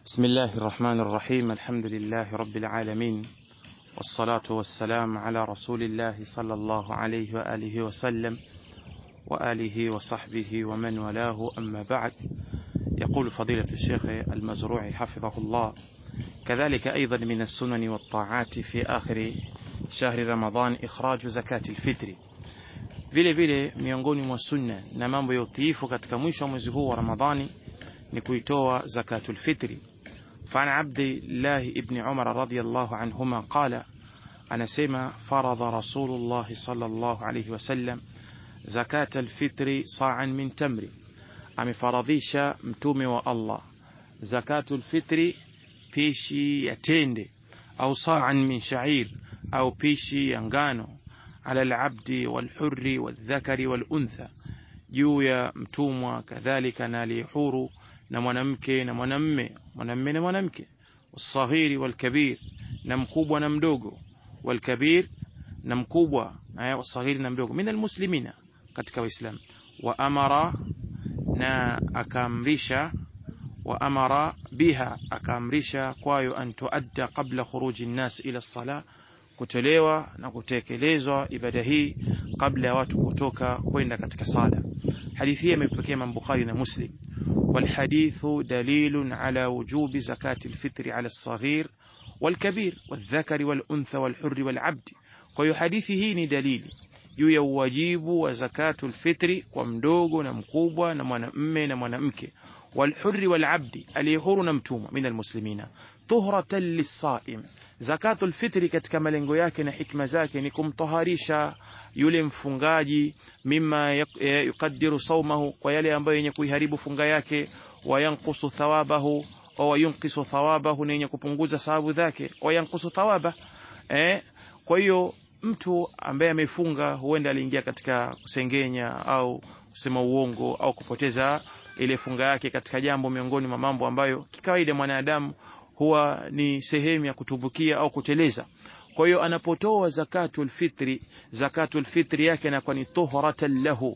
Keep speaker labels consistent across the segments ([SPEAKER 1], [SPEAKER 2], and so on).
[SPEAKER 1] بسم الله الرحمن الرحيم. الحمد لله رب العالمين، والصلاة والسلام على رسول الله صلى الله عليه وآله وسلم وآله وصحبه ومن والاه، أما بعد. يقول فضيلة الشيخ المزروعي حفظه الله: كذلك أيضا من السنن والطاعات في آخر شهر رمضان إخراج زكاة الفطر. vile vile miongoni mwa sunna na mambo ya utiifu katika mwisho wa mwezi huu wa Ramadhani ni kuitoa zakatul fitri. فعن عبد الله ابن عمر رضي الله عنهما قال: anasema فرض رسول الله صلى الله عليه وسلم زكاة الفطر صاعا من تمر. amefaradhisha mtume wa Allah zakatul fitri, pishi ya tende, au sa'an min sha'ir, au pishi ya ngano, ala al-abdi wal-hurri wal-dhakari wal-untha, juu ya mtumwa kadhalika na aliyehuru na mwanamke na mwanamme, mwanamme na mwanamke, was-saghiri wal-kabir, na mkubwa na mdogo, wal-kabir na mkubwa, was-saghiri na mdogo, min al-muslimina, katika Waislamu. Wa amara, na akaamrisha, wa amara biha, akaamrisha kwayo, an tuadda qabla khuruji an-nas ila as-salah, kutolewa na kutekelezwa ibada hii kabla ya watu kutoka kwenda katika sala. Hadithi hii imepokea Imam Bukhari na Muslim. والحديث دليل على وجوب زكاة الفطر على الصغير والكبير والذكر والأنثى والحر والعبد. kwa hiyo hadithi hii ni dalili juu ya uwajibu wa zakatul fitri kwa mdogo na mkubwa na mwanamume na mwanamke, walhurri walabdi, aliyehuru na mtumwa, min almuslimina, tuhratan lis-saim. zakatul fitri katika malengo yake na hikma zake ni kumtaharisha yule mfungaji, mima yukaddiru sawmahu, kwa yale ambayo yenye kuiharibu funga yake, wayanqusu thawabahu, au yunqisu thawabahu, na yenye kupunguza thawabu zake, wayanqusu thawaba. Kwa hiyo mtu ambaye amefunga huenda aliingia katika kusengenya au kusema uongo au kupoteza ile funga yake katika jambo miongoni mwa mambo ambayo kikawaida mwanadamu huwa ni sehemu ya kutubukia au kuteleza. Kwa hiyo anapotoa zakatul fitri yake na kwa ni tuhratan lahu,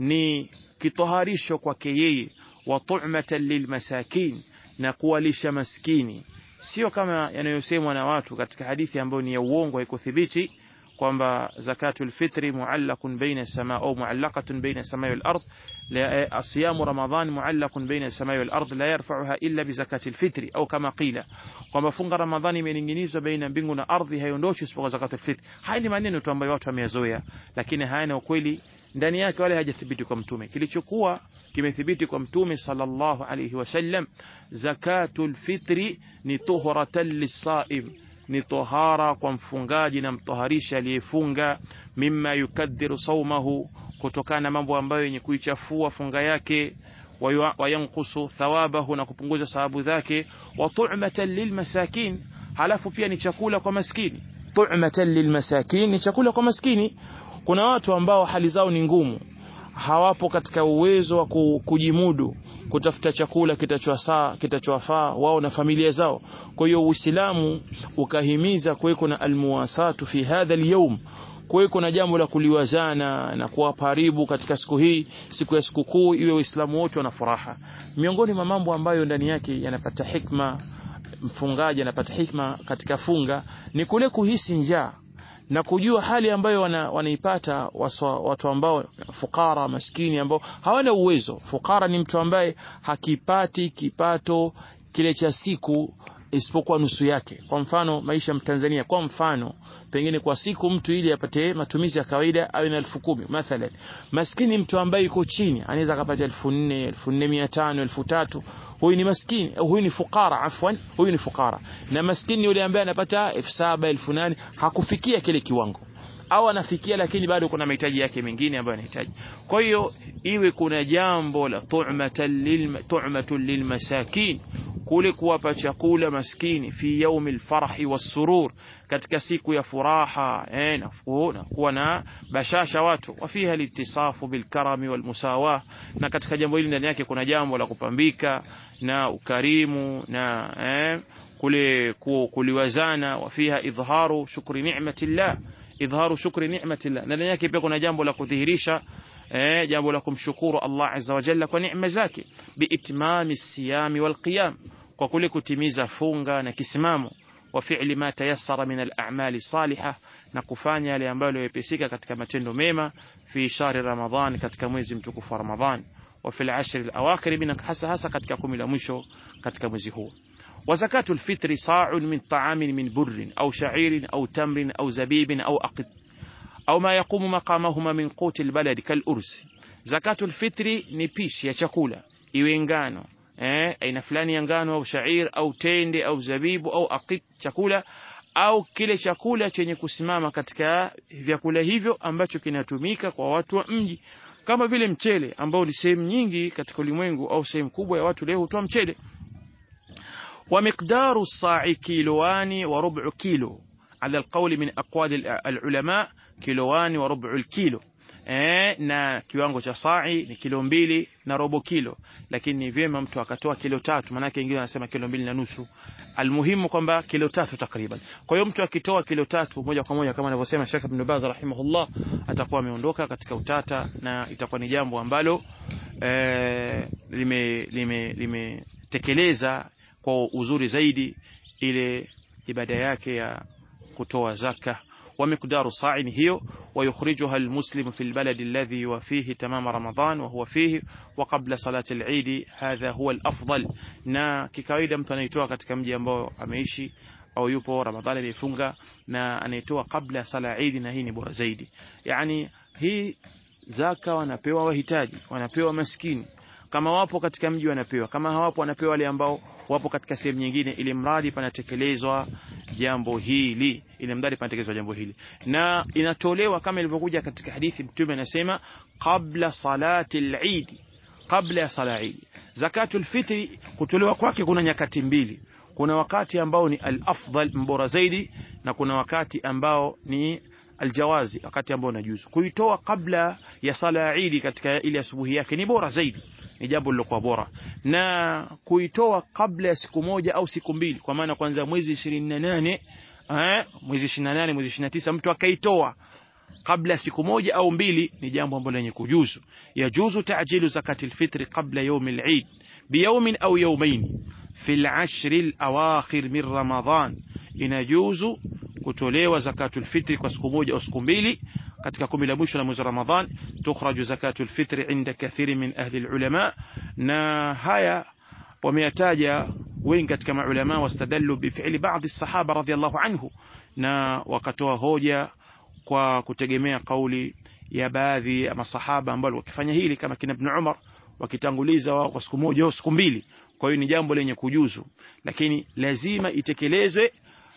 [SPEAKER 1] ni kitoharisho kwake yeye, wa tu'matan lilmasakin, na kuwalisha maskini. Sio kama yanayosemwa na watu katika hadithi ambayo ni ya uongo, haikuthibiti kwamba zakatul fitri muallaqun baina as-samaa au muallaqatun baina as-samaa wal ard. la asiyamu Ramadhan muallaqun baina as-samaa wal ard la yarfa'uha illa bi zakatil fitri, au kama qila kwamba funga Ramadhani imening'inizwa baina mbingu na ardhi, haiondoshi isipokuwa zakatul fitri. Haya ni maneno tu ambayo watu wameyazoea, lakini hayana ukweli ndani yake, wala hajathibiti kwa mtume. Kilichokuwa kimethibiti kwa mtume sallallahu alayhi wasallam, zakatul fitri ni tuhratan lis-saim, ni tohara kwa mfungaji na mtoharisha aliyefunga, mimma yukaddiru sawmahu, kutokana na mambo ambayo yenye kuichafua funga yake, wayanqusu thawabahu, na kupunguza thawabu zake, wa tu'matan lilmasakin, halafu pia ni chakula kwa maskini. Tu'matan lilmasakin, ni chakula kwa maskini. Kuna watu ambao hali zao ni ngumu, hawapo katika uwezo wa kujimudu kutafuta chakula kitachowafaa wao na familia zao. Kwa hiyo Uislamu ukahimiza kuweko na almuwasatu fi hadha alyawm, kuweko na jambo la kuliwazana na kuwa karibu katika siku hii, siku ya sikukuu, iwe Waislamu wote wana furaha. Miongoni mwa mambo ambayo ndani yake yanapata hikma, mfungaji anapata hikma katika funga, ni kule kuhisi njaa na kujua hali ambayo wanaipata watu ambao fukara, maskini, ambao hawana uwezo. Fukara ni mtu ambaye hakipati kipato kile cha siku isipokuwa nusu yake. Kwa mfano maisha Mtanzania, kwa mfano pengine kwa siku mtu ili apate matumizi ya kawaida awe na 10,000 mathalan. Maskini mtu ambaye yuko chini anaweza akapata 4,000, 4,500, 3,000. Huyu ni maskini, huyu ni fukara, afwan, huyu ni fukara. Na maskini yule ambaye anapata 7,000, 8,000, hakufikia kile kiwango, au anafikia lakini bado kuna mahitaji yake mengine ambayo anahitaji. Kwa hiyo iwe kuna jambo la tu'matul lilmasakin, kule kuwapa chakula maskini, fi yaumil farahi was-surur, katika siku ya furaha, na kuwa na bashasha watu, wa fiha litisafu bil karami wal musawa, na katika jambo hili ndani yake kuna jambo la kupambika na ukarimu na kule kuliwazana, wa fiha idharu shukri ni'matillah, idharu shukri ni'matillah, na ndani yake pia kuna jambo la kudhihirisha jambo la kumshukuru Allah azza wa jalla kwa neema zake, biitmami siyami wal qiyam, kwa kule kutimiza funga na kisimamo, wa fi'li ma tayassara min al-a'mali salihah, na kufanya yale ambayo yamepesika katika matendo mema, fi shahri Ramadhan, katika mwezi mtukufu wa Ramadhan, wa fil ashr al-awakhir min, hasa katika 10 la mwisho katika mwezi huu. Wa zakatul fitri sa'un min ta'amin min burrin au sha'irin au tamrin au zabibin au aqid au ma yaqumu maqamahuma min quti al-balad kal ursi. Zakatul fitri ni pishi ya chakula, iwe ngano aina fulani ya ngano au shair au tende au zabibu au aqid, chakula au kile chakula chenye kusimama katika vyakula hivyo ambacho kinatumika kwa watu wa mji, kama vile mchele ambao ni sehemu nyingi katika ulimwengu au sehemu kubwa ya watu leo hutoa mchele. Wa miqdaru as-sa'i kilowani wa rubu kilo, ala alqawli min aqwali al-ulama, kilowani wa rubu al-kilo. Na kiwango cha sa'i ni kilo 2 na robo kilo, lakini ni vyema mtu akatoa kilo 3, maana yake wengine wanasema kilo 2 na nusu. Almuhimu kwamba kilo 3 takriban. Kwa hiyo mtu akitoa kilo 3 moja kwa moja, kama anavyosema Sheikh Ibn Baz rahimahullah, atakuwa ameondoka katika utata, na itakuwa ni jambo ambalo limetekeleza kwa uzuri zaidi ile ibada yake ya kutoa zaka. ومقدار صاع هي ويخرجها المسلم في البلد الذي وفيه تمام رمضان وهو فيه وقبل صلاة العيد، هذا هو الأفضل. na kikawaida mtu anaitoa katika mji ambao ameishi au yupo Ramadhani alifunga na anaitoa kabla sala Eid, na hii ni bora zaidi. Yani hii zaka wanapewa wahitaji, wanapewa maskini, kama wapo katika mji wanapewa, kama hawapo wanapewa wale ambao wapo katika sehemu nyingine, ili mradi panatekelezwa jambo hili, na inatolewa kama ilivyokuja katika hadithi. Mtume anasema kabla salati al-Eid, kabla ya sala Eid. Zakatul fitri kutolewa kwake kuna nyakati mbili, kuna wakati ambao ni al-afdal, mbora zaidi, na kuna wakati ambao ni aljawazi, wakati ambao unajuzu. Kuitoa kabla ya sala Eid katika ile asubuhi yake ni bora zaidi, ni jambo lilokuwa bora. Na kuitoa kabla ya siku moja au siku mbili, kwa maana kwanza mwezi 28 mwezi 28 mwezi 29 mtu akaitoa kabla siku moja au mbili, ni jambo ambalo lenye kujuzu. Yajuzu ta'jilu zakatil fitri qabla yawm al-Eid biyawmin au yawmayn fi al-ashr al-awakhir min Ramadan. Inajuzu kutolewa zakatul fitri kwa siku moja au siku mbili katika 10 la mwisho la mwezi Ramadhan. Tukhraju zakatul fitri inda kathiri min ahli al-ulama, na haya wameyataja wengi katika maulama, wastadallu bifi'li baadhi as-sahaba radhiyallahu anhu, na wakatoa hoja kwa kutegemea kauli ya baadhi ya masahaba ambao wakifanya hili, kama kina Ibn Umar, wakitanguliza wao kwa siku moja au siku mbili. Kwa hiyo ni jambo lenye kujuzu, lakini lazima itekelezwe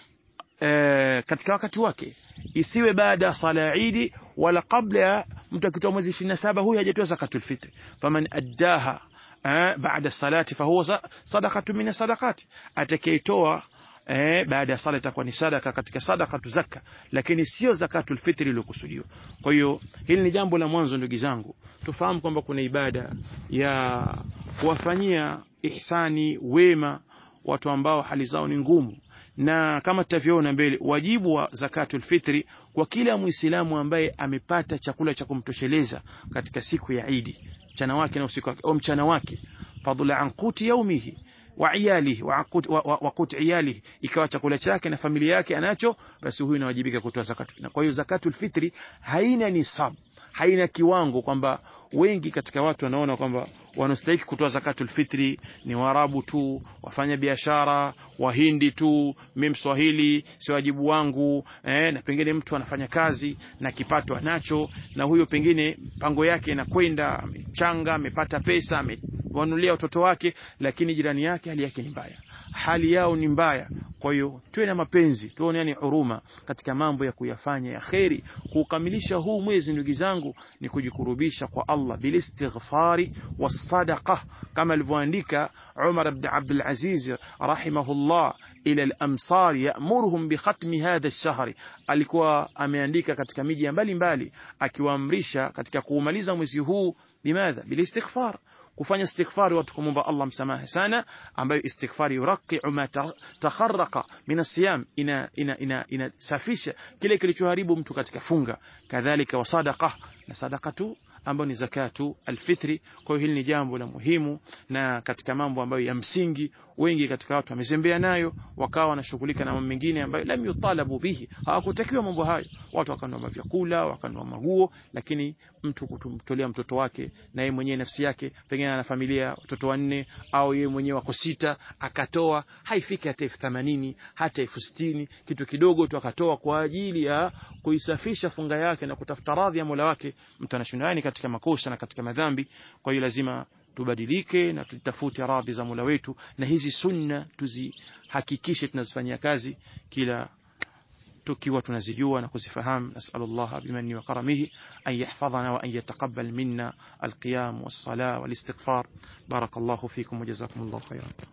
[SPEAKER 1] katika wakati wake, isiwe baada ya sala Eid wala kabla. Mtu akitoa mwezi 27 huyu hajatoa zakatul fitr, faman addaha baada salati fahuwa sadaqatu min sadaqati, atakayetoa baada ya sala itakuwa ni sadaka katika sadaqatu zakka, lakini sio zakatul fitri iliyokusudiwa. Kwa hiyo hili ni jambo la mwanzo, ndugu zangu, tufahamu kwamba kuna ibada ya kuwafanyia ihsani, wema watu ambao hali zao ni ngumu, na kama tutavyoona mbele, wajibu wa zakatul fitri kwa kila Muislamu ambaye amepata chakula cha kumtosheleza katika siku ya Eid, mchana wake na usiku wake au mchana wake, fadhila an quti yawmihi wa iyalihi wa quti iyalihi, ikawa chakula chake na familia yake anacho, basi huyu anawajibika kutoa zakatu. Na kwa hiyo zakatul fitri haina nisab, haina kiwango, kwamba wengi katika watu wanaona kwamba wanastahili kutoa zakatul fitri ni Waarabu tu, wafanya biashara, Wahindi tu, mimi Mswahili si wajibu wangu. Na pengine mtu anafanya kazi na kipato anacho, na huyo pengine pango yake inakwenda, amechanga, amepata pesa, amewanulia watoto wake, lakini jirani yake hali yake ni mbaya, hali yao ni mbaya. Kwa hiyo tuwe na mapenzi, tuoneane huruma katika mambo ya kuyafanya ya khairi. Kukamilisha huu mwezi, ndugu zangu, ni kujikurubisha kwa Allah bil istighfari was sadaqa, kama alivyoandika Umar ibn Abdul Aziz rahimahullah ila al-amsar ya'muruhum bi khatmi hadha ash-shahr. Alikuwa ameandika katika miji mbalimbali akiwaamrisha katika kuumaliza mwezi huu bimadha, bil istighfar, kufanya istighfari, watu kumomba Allah msamaha sana, ambayo istighfari yuraqi'u ma takharraqa min as-siyam, inasafisha kile kilichoharibu mtu katika funga. Kadhalika wa sadaqa, na sadaqatu ambayo ni zakatu alfitri. Kwa hiyo hili ni jambo la muhimu, na katika mambo ambayo ya msingi wengi katika watu wamezembea nayo, wakawa wanashughulika na mambo mengine ambayo lam yutalabu bihi, hawakutakiwa mambo hayo. Watu wakanunua vyakula, wakanunua maguo, lakini mtu kutumtolea mtoto wake na yeye mwenyewe nafsi yake, pengine ana familia watoto 4 au yeye mwenyewe wako 6, akatoa haifiki hata 80,000 hata 60,000, kitu kidogo tu akatoa kwa ajili ya kuisafisha funga yake na kutafuta radhi ya Mola wake. Mtu anashindana katika makosa na katika madhambi. Kwa hiyo lazima tubadilike na tutafute radhi za Mola wetu, na hizi sunna tuzihakikishe tunazifanyia kazi kila tukiwa tunazijua na kuzifahamu. Nasallallahu bimanni wa karamihi an yahfadhana wa an yataqabbal minna alqiyam was-salah wal-istighfar. Barakallahu fikum wa jazakumullahu khairan.